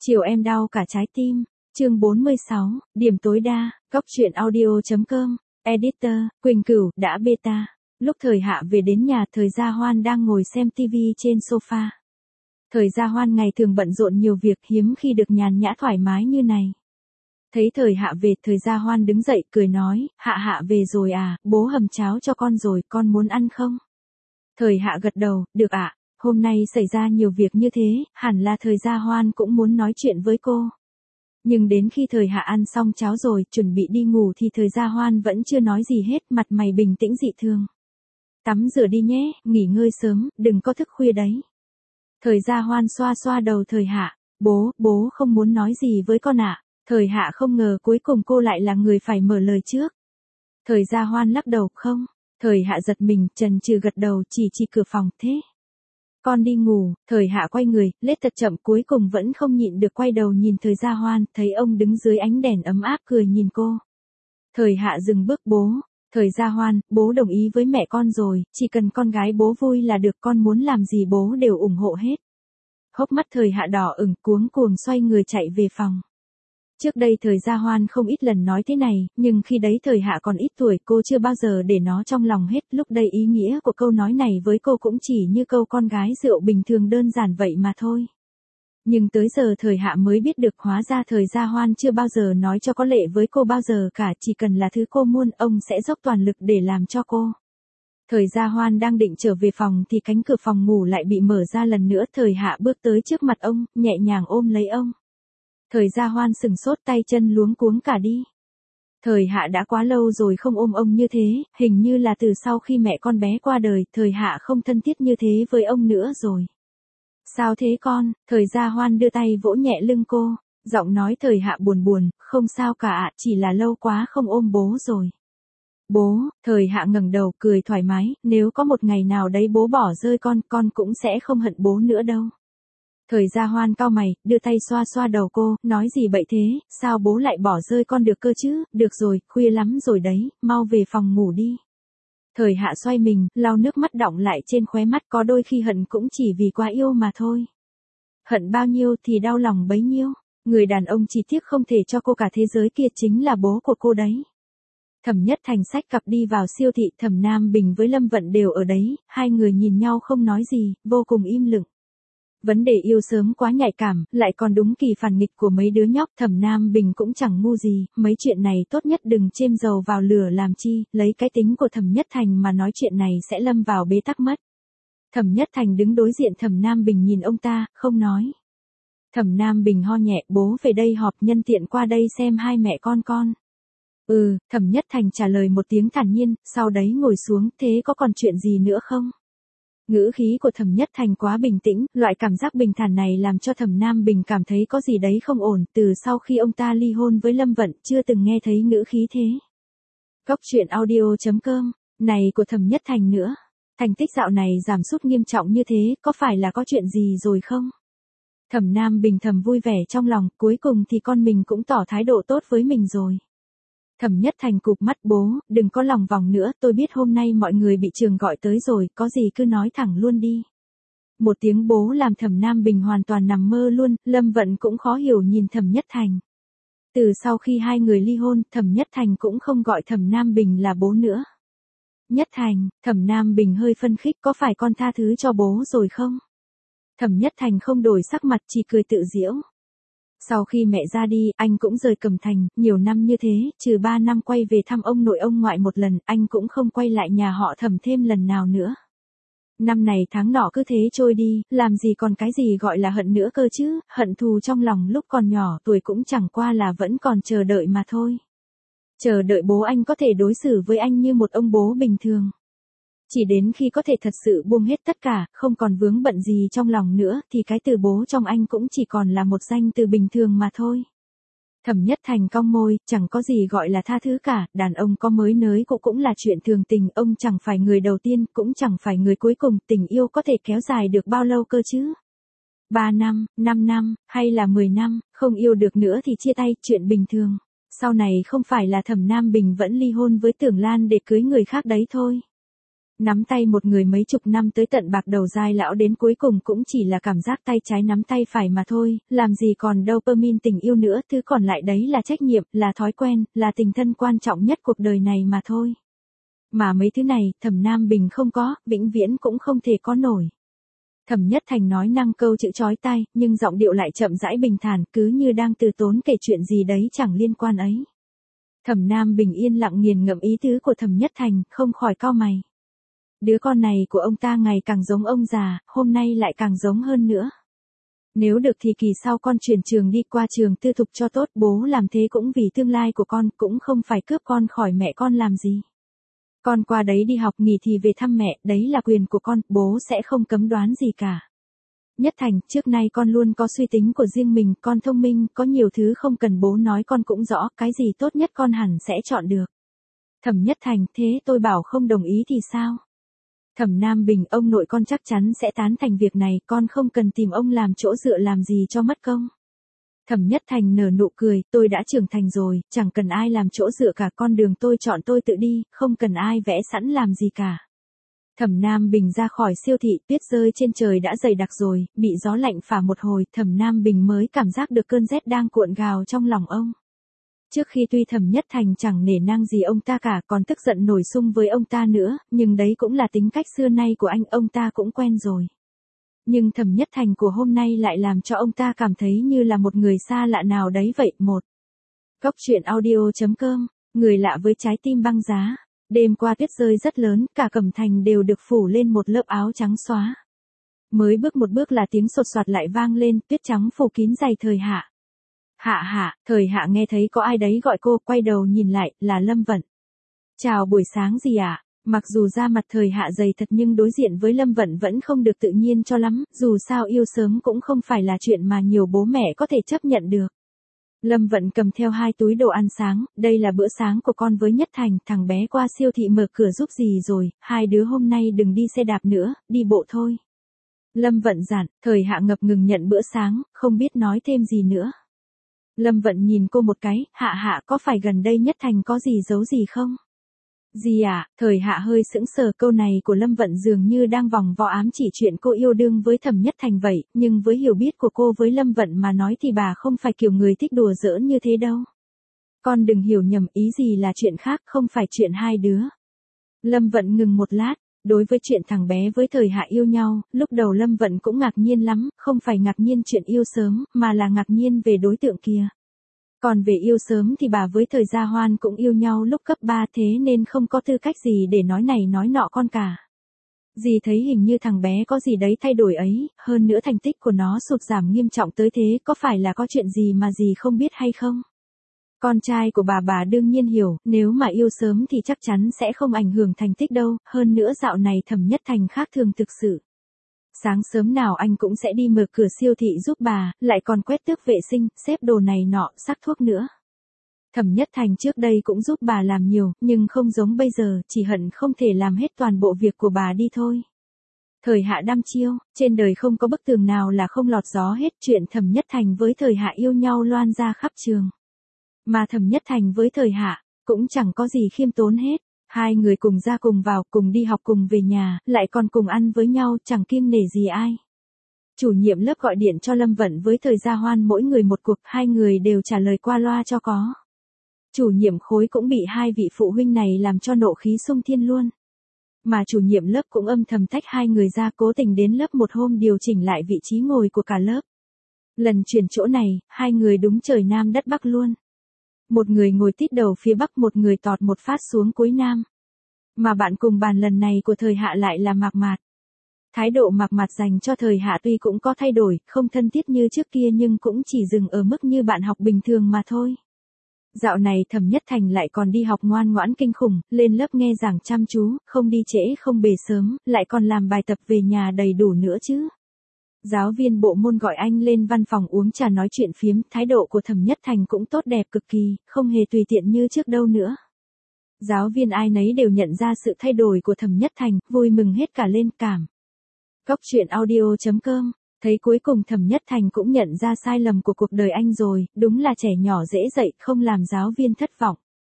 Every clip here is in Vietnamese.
Chiều em đau cả trái tim. Chương 46, điểm tối đa, góc truyện audio.com, editor, Quỳnh Cửu, đã beta. Lúc Thời Hạ về đến nhà, Thời Gia Hoan đang ngồi xem TV trên sofa. Thời Gia Hoan ngày thường bận rộn nhiều việc, hiếm khi được nhàn nhã thoải mái như này. Thấy Thời Hạ về, Thời Gia Hoan đứng dậy cười nói, Hạ về rồi à, bố hầm cháo cho con rồi, con muốn ăn không? Thời Hạ gật đầu, được ạ. Hôm nay xảy ra nhiều việc như thế, hẳn là Thời Gia Hoan cũng muốn nói chuyện với cô. Nhưng đến khi Thời Hạ ăn xong cháo rồi, chuẩn bị đi ngủ thì Thời Gia Hoan vẫn chưa nói gì hết, mặt mày bình tĩnh dị thường. Tắm rửa đi nhé, nghỉ ngơi sớm, đừng có thức khuya đấy. Thời Gia Hoan xoa xoa đầu Thời Hạ, bố không muốn nói gì với con ạ. Thời Hạ không ngờ cuối cùng cô lại là người phải mở lời trước. Thời Gia Hoan lắc đầu, không. Thời Hạ giật mình, chần chừ gật đầu, chỉ cửa phòng, thế. Con đi ngủ. Thời Hạ quay người, lết thật chậm, cuối cùng vẫn không nhịn được quay đầu nhìn Thời Gia Hoan, thấy ông đứng dưới ánh đèn ấm áp cười nhìn cô. Thời Hạ dừng bước, bố. Thời Gia Hoan, bố đồng ý với mẹ con rồi, chỉ cần con gái bố vui là được, con muốn làm gì bố đều ủng hộ hết. Hốc mắt Thời Hạ đỏ ửng, cuống cuồng xoay người chạy về phòng. Trước đây Thời Gia Hoan không ít lần nói thế này, nhưng khi đấy Thời Hạ còn ít tuổi, cô chưa bao giờ để nó trong lòng hết, lúc đây ý nghĩa của câu nói này với cô cũng chỉ như câu con gái rượu bình thường đơn giản vậy mà thôi. Nhưng tới giờ Thời Hạ mới biết được, hóa ra Thời Gia Hoan chưa bao giờ nói cho có lệ với cô bao giờ cả, chỉ cần là thứ cô muốn, ông sẽ dốc toàn lực để làm cho cô. Thời Gia Hoan đang định trở về phòng thì cánh cửa phòng ngủ lại bị mở ra lần nữa, Thời Hạ bước tới trước mặt ông, nhẹ nhàng ôm lấy ông. Thời Gia Hoan sừng sốt, tay chân luống cuống cả đi. Thời Hạ đã quá lâu rồi không ôm ông như thế, hình như là từ sau khi mẹ con bé qua đời, Thời Hạ không thân thiết như thế với ông nữa rồi. Sao thế con? Thời Gia Hoan đưa tay vỗ nhẹ lưng cô, giọng nói Thời Hạ buồn, không sao cả ạ, chỉ là lâu quá không ôm bố rồi. Bố. Thời Hạ ngẩng đầu cười thoải mái, nếu có một ngày nào đấy bố bỏ rơi con cũng sẽ không hận bố nữa đâu. Thời Gia Hoan cau mày, đưa tay xoa xoa đầu cô, nói gì bậy thế, sao bố lại bỏ rơi con được cơ chứ, được rồi, khuya lắm rồi đấy, mau về phòng ngủ đi. Thời Hạ xoay mình, lau nước mắt đọng lại trên khóe mắt, có đôi khi hận cũng chỉ vì quá yêu mà thôi. Hận bao nhiêu thì đau lòng bấy nhiêu, người đàn ông chỉ tiếc không thể cho cô cả thế giới kia chính là bố của cô đấy. Thẩm Nhất Thành xách cặp đi vào siêu thị, Thẩm Nam Bình với Lâm Vận đều ở đấy, hai người nhìn nhau không nói gì, vô cùng im lặng. Vấn đề yêu sớm quá nhạy cảm, lại còn đúng kỳ phản nghịch của mấy đứa nhóc, Thẩm Nam Bình cũng chẳng ngu gì, mấy chuyện này tốt nhất đừng chêm dầu vào lửa làm chi, lấy cái tính của Thẩm Nhất Thành mà nói chuyện này sẽ lâm vào bế tắc mất. Thẩm Nhất Thành đứng đối diện Thẩm Nam Bình nhìn ông ta, không nói. Thẩm Nam Bình ho nhẹ, bố về đây họp, nhân tiện qua đây xem hai mẹ con. Thẩm Nhất Thành trả lời một tiếng thản nhiên, sau đấy ngồi xuống, thế có còn chuyện gì nữa không? Ngữ khí của Thẩm Nhất Thành quá bình tĩnh, loại cảm giác bình thản này làm cho Thẩm Nam Bình cảm thấy có gì đấy không ổn, từ sau khi ông ta ly hôn với Lâm Vận, chưa từng nghe thấy ngữ khí thế. Góc truyện audio.com, này của Thẩm Nhất Thành nữa. Thành tích dạo này giảm sút nghiêm trọng như thế, có phải là có chuyện gì rồi không? Thẩm Nam Bình thầm vui vẻ trong lòng, cuối cùng thì con mình cũng tỏ thái độ tốt với mình rồi. Thẩm Nhất Thành cụp mắt, bố, đừng có lòng vòng nữa, tôi biết hôm nay mọi người bị trường gọi tới rồi, có gì cứ nói thẳng luôn đi. Một tiếng bố làm Thẩm Nam Bình hoàn toàn nằm mơ luôn, Lâm Vận cũng khó hiểu nhìn Thẩm Nhất Thành. Từ sau khi hai người ly hôn, Thẩm Nhất Thành cũng không gọi Thẩm Nam Bình là bố nữa. Nhất Thành, Thẩm Nam Bình hơi phân khích, có phải con tha thứ cho bố rồi không? Thẩm Nhất Thành không đổi sắc mặt, chỉ cười tự giễu. Sau khi mẹ ra đi, anh cũng rời Cẩm Thành, nhiều năm như thế, trừ 3 năm quay về thăm ông nội ông ngoại một lần, anh cũng không quay lại nhà họ Thẩm thêm lần nào nữa. Năm này tháng nọ cứ thế trôi đi, làm gì còn cái gì gọi là hận nữa cơ chứ, hận thù trong lòng lúc còn nhỏ tuổi cũng chẳng qua là vẫn còn chờ đợi mà thôi. Chờ đợi bố anh có thể đối xử với anh như một ông bố bình thường. Chỉ đến khi có thể thật sự buông hết tất cả, không còn vướng bận gì trong lòng nữa, thì cái từ bố trong anh cũng chỉ còn là một danh từ bình thường mà thôi. Thẩm Nhất Thành cong môi, chẳng có gì gọi là tha thứ cả, đàn ông có mới nới cũng là chuyện thường tình, ông chẳng phải người đầu tiên, cũng chẳng phải người cuối cùng, tình yêu có thể kéo dài được bao lâu cơ chứ? 3 năm, 5 năm, hay là 10 năm, không yêu được nữa thì chia tay, chuyện bình thường. Sau này không phải là Thẩm Nam Bình vẫn ly hôn với Tưởng Lan để cưới người khác đấy thôi. Nắm tay một người mấy chục năm tới tận bạc đầu dai lão đến cuối cùng cũng chỉ là cảm giác tay trái nắm tay phải mà thôi, làm gì còn dopamine tình yêu nữa, thứ còn lại đấy là trách nhiệm, là thói quen, là tình thân quan trọng nhất cuộc đời này mà thôi. Mà mấy thứ này, Thẩm Nam Bình không có, vĩnh viễn cũng không thể có nổi. Thẩm Nhất Thành nói năng câu chữ chói tai, nhưng giọng điệu lại chậm rãi bình thản, cứ như đang từ tốn kể chuyện gì đấy chẳng liên quan ấy. Thẩm Nam Bình yên lặng nghiền ngẫm ý tứ của Thẩm Nhất Thành, không khỏi cau mày. Đứa con này của ông ta ngày càng giống ông già, hôm nay lại càng giống hơn nữa. Nếu được thì kỳ sau con chuyển trường đi qua trường tư thục cho tốt, bố làm thế cũng vì tương lai của con, cũng không phải cướp con khỏi mẹ con làm gì. Con qua đấy đi học nghỉ thì về thăm mẹ, đấy là quyền của con, bố sẽ không cấm đoán gì cả. Nhất Thành, trước nay con luôn có suy tính của riêng mình, con thông minh, có nhiều thứ không cần bố nói con cũng rõ, cái gì tốt nhất con hẳn sẽ chọn được. Thẩm Nhất Thành, thế tôi bảo không đồng ý thì sao? Thẩm Nam Bình, ông nội con chắc chắn sẽ tán thành việc này, con không cần tìm ông làm chỗ dựa làm gì cho mất công. Thẩm Nhất Thành nở nụ cười, tôi đã trưởng thành rồi, chẳng cần ai làm chỗ dựa cả, con đường tôi chọn tôi tự đi, không cần ai vẽ sẵn làm gì cả. Thẩm Nam Bình ra khỏi siêu thị, tuyết rơi trên trời đã dày đặc rồi, bị gió lạnh phả một hồi, Thẩm Nam Bình mới cảm giác được cơn rét đang cuộn gào trong lòng ông. Trước khi tuy Thẩm Nhất Thành chẳng nể nang gì ông ta cả, còn tức giận nổi xung với ông ta nữa, nhưng đấy cũng là tính cách xưa nay của anh, ông ta cũng quen rồi. Nhưng Thẩm Nhất Thành của hôm nay lại làm cho ông ta cảm thấy như là một người xa lạ nào đấy vậy. Góc truyện audio.com, người lạ với trái tim băng giá. Đêm qua tuyết rơi rất lớn, cả Cẩm Thành đều được phủ lên một lớp áo trắng xóa. Mới bước một bước là tiếng sột soạt lại vang lên, tuyết trắng phủ kín giày Thời Hạ. Hạ Hạ, Thời Hạ nghe thấy có ai đấy gọi cô, quay đầu nhìn lại, là Lâm Vận. Chào buổi sáng gì ạ? Mặc dù da mặt Thời Hạ dày thật nhưng đối diện với Lâm Vận vẫn không được tự nhiên cho lắm, dù sao yêu sớm cũng không phải là chuyện mà nhiều bố mẹ có thể chấp nhận được. Lâm Vận cầm theo 2 túi đồ ăn sáng, đây là bữa sáng của con với Nhất Thành, thằng bé qua siêu thị mở cửa giúp gì rồi, hai đứa hôm nay đừng đi xe đạp nữa, đi bộ thôi. Lâm Vận dặn, Thời Hạ ngập ngừng nhận bữa sáng, không biết nói thêm gì nữa. Lâm Vận nhìn cô một cái, Hạ Hạ có phải gần đây Nhất Thành có gì giấu gì không? Gì à, Thời Hạ hơi sững sờ, câu này của Lâm Vận dường như đang vòng vo ám chỉ chuyện cô yêu đương với Thẩm Nhất Thành vậy, nhưng với hiểu biết của cô với Lâm Vận mà nói thì bà không phải kiểu người thích đùa giỡn như thế đâu. Con đừng hiểu nhầm, ý gì là chuyện khác, không phải chuyện hai đứa. Lâm Vận ngừng một lát, đối với chuyện thằng bé với Thời Hạ yêu nhau, lúc đầu Lâm Vận cũng ngạc nhiên lắm, không phải ngạc nhiên chuyện yêu sớm, mà là ngạc nhiên về đối tượng kia. Còn về yêu sớm thì bà với Thời Gia Hoan cũng yêu nhau lúc cấp 3, thế nên không có tư cách gì để nói này nói nọ con cả. Dì thấy hình như thằng bé có gì đấy thay đổi ấy, hơn nữa thành tích của nó sụt giảm nghiêm trọng tới thế, có phải là có chuyện gì mà dì không biết hay không? Con trai của bà đương nhiên hiểu, nếu mà yêu sớm thì chắc chắn sẽ không ảnh hưởng thành tích đâu, hơn nữa dạo này Thẩm Nhất Thành khác thường thực sự. Sáng sớm nào anh cũng sẽ đi mở cửa siêu thị giúp bà, lại còn quét tước vệ sinh, xếp đồ này nọ, sắc thuốc nữa. Thẩm Nhất Thành trước đây cũng giúp bà làm nhiều, nhưng không giống bây giờ, chỉ hận không thể làm hết toàn bộ việc của bà đi thôi. Thời Hạ đăm chiêu, trên đời không có bức tường nào là không lọt gió hết, chuyện Thẩm Nhất Thành với Thời Hạ yêu nhau loan ra khắp trường. Mà Thẩm Nhất Thành với Thời Hạ, cũng chẳng có gì khiêm tốn hết. Hai người cùng ra cùng vào, cùng đi học cùng về nhà, lại còn cùng ăn với nhau, chẳng kiêng nể gì ai. Chủ nhiệm lớp gọi điện cho Lâm Vận với Thời Gia Hoan mỗi người một cuộc, hai người đều trả lời qua loa cho có. Chủ nhiệm khối cũng bị hai vị phụ huynh này làm cho nộ khí xung thiên luôn. Mà chủ nhiệm lớp cũng âm thầm tách hai người ra, cố tình đến lớp một hôm điều chỉnh lại vị trí ngồi của cả lớp. Lần chuyển chỗ này, hai người đúng trời Nam đất Bắc luôn. Một người ngồi tít đầu phía Bắc, một người tọt một phát xuống cuối Nam. Mà bạn cùng bàn lần này của Thời Hạ lại là Mạc Mạt. Thái độ Mạc Mạt dành cho Thời Hạ tuy cũng có thay đổi, không thân thiết như trước kia nhưng cũng chỉ dừng ở mức như bạn học bình thường mà thôi. Dạo này Thẩm Nhất Thành lại còn đi học ngoan ngoãn kinh khủng, lên lớp nghe giảng chăm chú, không đi trễ không về sớm, lại còn làm bài tập về nhà đầy đủ nữa chứ. Giáo viên bộ môn gọi anh lên văn phòng uống trà nói chuyện phiếm, thái độ của Thẩm Nhất Thành cũng tốt đẹp cực kỳ, không hề tùy tiện như trước đâu nữa. Giáo viên ai nấy đều nhận ra sự thay đổi của Thẩm Nhất Thành, vui mừng hết cả lên cảm. Góc truyện audio.com, thấy cuối cùng Thẩm Nhất Thành cũng nhận ra sai lầm của cuộc đời anh rồi, đúng là trẻ nhỏ dễ dậy, không làm giáo viên thất vọng.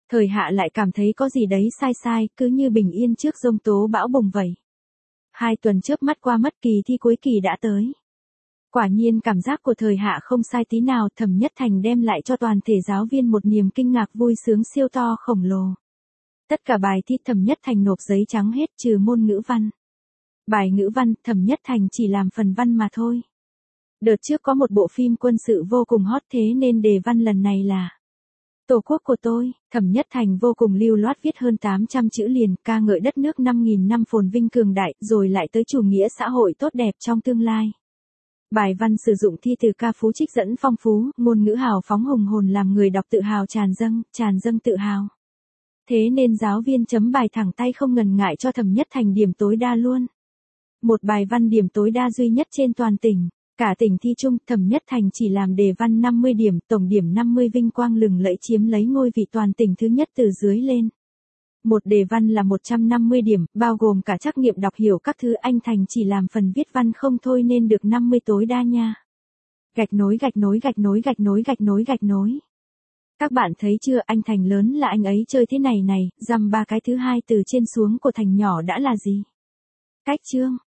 Thời Hạ lại cảm thấy có gì đấy sai sai, cứ như bình yên trước giông tố bão bùng vậy. 2 tuần chớp mắt qua mất, kỳ thi cuối kỳ đã tới. Quả nhiên cảm giác của Thời Hạ không sai tí nào, Thẩm Nhất Thành đem lại cho toàn thể giáo viên một niềm kinh ngạc vui sướng siêu to khổng lồ. Tất cả bài thi Thẩm Nhất Thành nộp giấy trắng hết trừ môn ngữ văn. Bài ngữ văn, Thẩm Nhất Thành chỉ làm phần văn mà thôi. Đợt trước có một bộ phim quân sự vô cùng hot, thế nên đề văn lần này là Tổ quốc của tôi. Thẩm Nhất Thành vô cùng lưu loát viết hơn 800 chữ liền, ca ngợi đất nước 5.000 năm phồn vinh cường đại, rồi lại tới chủ nghĩa xã hội tốt đẹp trong tương lai. Bài văn sử dụng thi từ ca phú trích dẫn phong phú, ngôn ngữ hào phóng hùng hồn làm người đọc tự hào tràn dâng tự hào. Thế nên giáo viên chấm bài thẳng tay không ngần ngại cho Thẩm Nhất Thành điểm tối đa luôn. Một bài văn điểm tối đa duy nhất trên toàn tỉnh. Cả tỉnh thi chung, Thẩm Nhất Thành chỉ làm đề văn 50 điểm, tổng điểm 50, vinh quang lừng lẫy chiếm lấy ngôi vị toàn tỉnh thứ nhất từ dưới lên. Một đề văn là 150 điểm, bao gồm cả trắc nghiệm đọc hiểu các thứ, anh Thành chỉ làm phần viết văn không thôi nên được 50 tối đa nha. Gạch nối. Các bạn thấy chưa, anh Thành lớn là anh ấy chơi thế này này, dăm ba cái thứ hai từ trên xuống của Thành nhỏ đã là gì? Cách chương.